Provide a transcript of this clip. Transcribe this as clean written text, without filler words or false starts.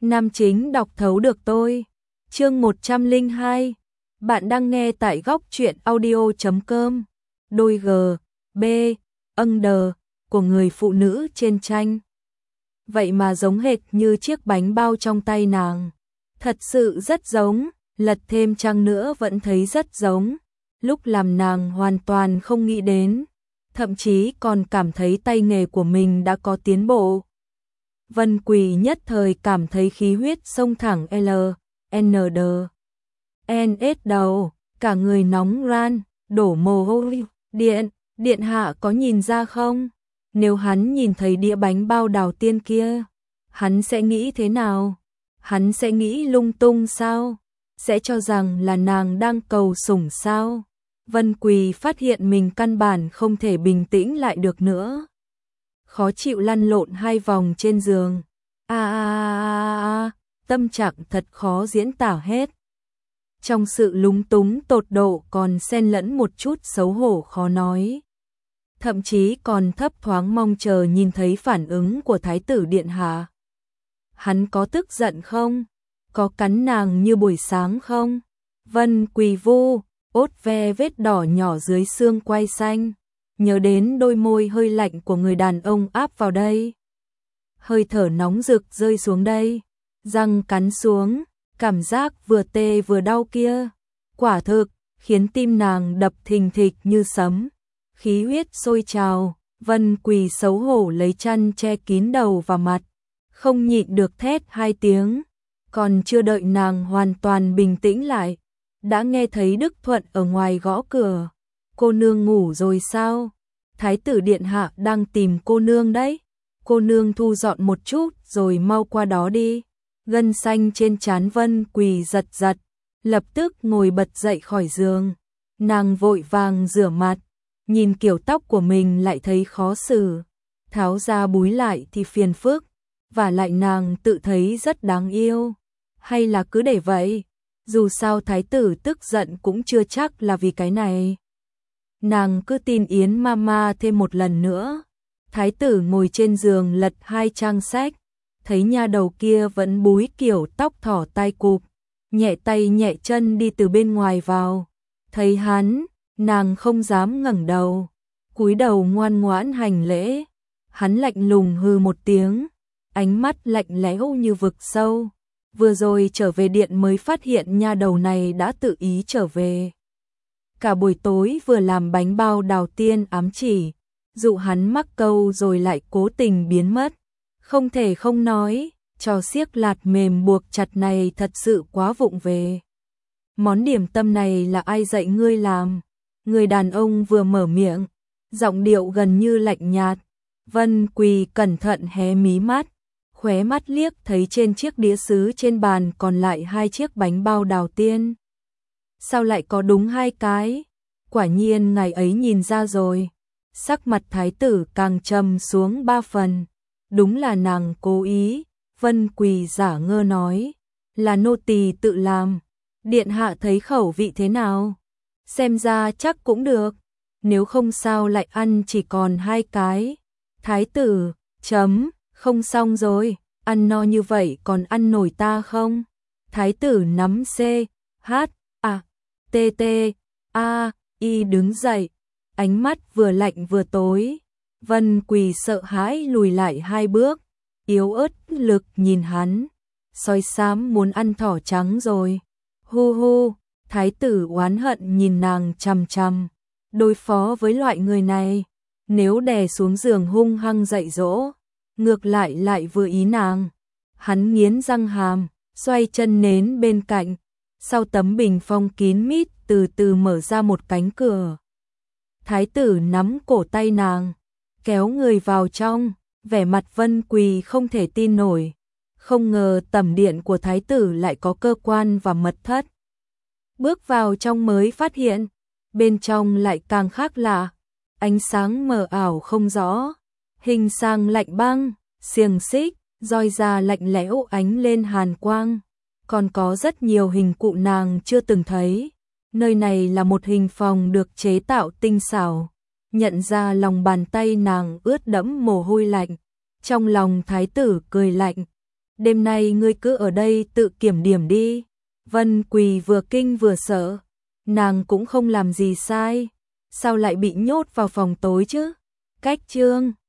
Nam chính đọc thấu được tôi. Chương 102. Bạn đang nghe tại góc truyện audio.com. Đôi G, B, đờ của người phụ nữ trên tranh. Vậy mà giống hệt như chiếc bánh bao trong tay nàng. Thật sự rất giống, lật thêm trang nữa vẫn thấy rất giống. Lúc làm nàng hoàn toàn không nghĩ đến, thậm chí còn cảm thấy tay nghề của mình đã có tiến bộ. Vân Quỳ nhất thời cảm thấy khí huyết xông thẳng NS đầu, cả người nóng ran, đổ mồ hôi. Điện hạ có nhìn ra không? Nếu hắn nhìn thấy đĩa bánh bao đào tiên kia, hắn sẽ nghĩ thế nào? Hắn sẽ nghĩ lung tung sao? Sẽ cho rằng là nàng đang cầu sủng sao? Vân Quỳ phát hiện mình căn bản không thể bình tĩnh lại được nữa. Khó chịu lăn lộn 2 vòng trên giường. Tâm trạng thật khó diễn tả hết. Trong sự lúng túng tột độ còn xen lẫn một chút xấu hổ khó nói. Thậm chí còn thấp thoáng mong chờ nhìn thấy phản ứng của Thái tử Điện Hạ. Hắn có tức giận không? Có cắn nàng như buổi sáng không? Vân Quỳ vu, ốt ve vết đỏ nhỏ dưới xương quai xanh. Nhớ đến đôi môi hơi lạnh của người đàn ông áp vào đây. Hơi thở nóng rực rơi xuống đây. Răng cắn xuống, cảm giác vừa tê vừa đau kia. Quả thực, khiến tim nàng đập thình thịch như sấm. Khí huyết sôi trào, Vân Quỳ xấu hổ lấy chăn che kín đầu và mặt. Không nhịn được thét 2 tiếng. Còn chưa đợi nàng hoàn toàn bình tĩnh lại, đã nghe thấy Đức Thuận ở ngoài gõ cửa. Cô nương ngủ rồi sao? Thái tử Điện Hạ đang tìm cô nương đấy. Cô nương thu dọn một chút rồi mau qua đó đi. Gân xanh trên trán Vân Quỳ giật giật, lập tức ngồi bật dậy khỏi giường. Nàng vội vàng rửa mặt, nhìn kiểu tóc của mình lại thấy khó xử. Tháo ra búi lại thì phiền phức, và lại nàng tự thấy rất đáng yêu. Hay là cứ để vậy, dù sao thái tử tức giận cũng chưa chắc là vì cái này. Nàng cứ tin Yến Mama thêm một lần nữa. Thái tử ngồi trên giường lật 2 trang sách, thấy nha đầu kia vẫn búi kiểu tóc thỏ tai cụp, nhẹ tay nhẹ chân đi từ bên ngoài vào. Thấy hắn, nàng không dám ngẩng đầu, cúi đầu ngoan ngoãn hành lễ. Hắn lạnh lùng hừ một tiếng, ánh mắt lạnh lẽo như vực sâu. Vừa rồi trở về điện mới phát hiện nha đầu này đã tự ý trở về. Cả buổi tối vừa làm bánh bao đào tiên ám chỉ, dụ hắn mắc câu rồi lại cố tình biến mất. Không thể không nói, trò xiếc lạt mềm buộc chặt này thật sự quá vụng về. Món điểm tâm này là ai dạy ngươi làm? Người đàn ông vừa mở miệng, giọng điệu gần như lạnh nhạt. Vân Quỳ cẩn thận hé mí mắt, khóe mắt liếc thấy trên chiếc đĩa sứ trên bàn còn lại 2 chiếc bánh bao đào tiên. Sao lại có đúng 2 cái? Quả nhiên ngày ấy nhìn ra rồi. Sắc mặt thái tử càng trầm xuống 3 phần. Đúng là nàng cố ý. Vân Quỳ giả ngơ nói, là nô tỳ tự làm. Điện hạ thấy khẩu vị thế nào? Xem ra chắc cũng được. Nếu không sao lại ăn chỉ còn 2 cái. Thái tử, không xong rồi, ăn no như vậy còn ăn nổi ta không? Thái tử nắm đứng dậy, ánh mắt vừa lạnh vừa tối. Vân Quỳ sợ hãi lùi lại 2 bước, yếu ớt lực nhìn hắn, sói xám muốn ăn thỏ trắng rồi. Hu hu, thái tử oán hận nhìn nàng chằm chằm. Đối phó với loại người này, nếu đè xuống giường hung hăng dạy dỗ, ngược lại vừa ý nàng. Hắn nghiến răng hàm, xoay chân nến bên cạnh. Sau tấm bình phong kín mít từ từ mở ra một cánh cửa. Thái tử nắm cổ tay nàng, kéo người vào trong, vẻ mặt Vân Quỳ không thể tin nổi. Không ngờ tẩm điện của thái tử lại có cơ quan và mật thất. Bước vào trong mới phát hiện, bên trong lại càng khác lạ. Ánh sáng mờ ảo không rõ, hình sang lạnh băng, xiềng xích, roi da lạnh lẽo ánh lên hàn quang. Còn có rất nhiều hình cụ nàng chưa từng thấy. Nơi này là một hình phòng được chế tạo tinh xảo. Nhận ra lòng bàn tay nàng ướt đẫm mồ hôi lạnh. Trong lòng thái tử cười lạnh. Đêm nay ngươi cứ ở đây tự kiểm điểm đi. Vân Quỳ vừa kinh vừa sợ, nàng cũng không làm gì sai, sao lại bị nhốt vào phòng tối chứ? Cách chương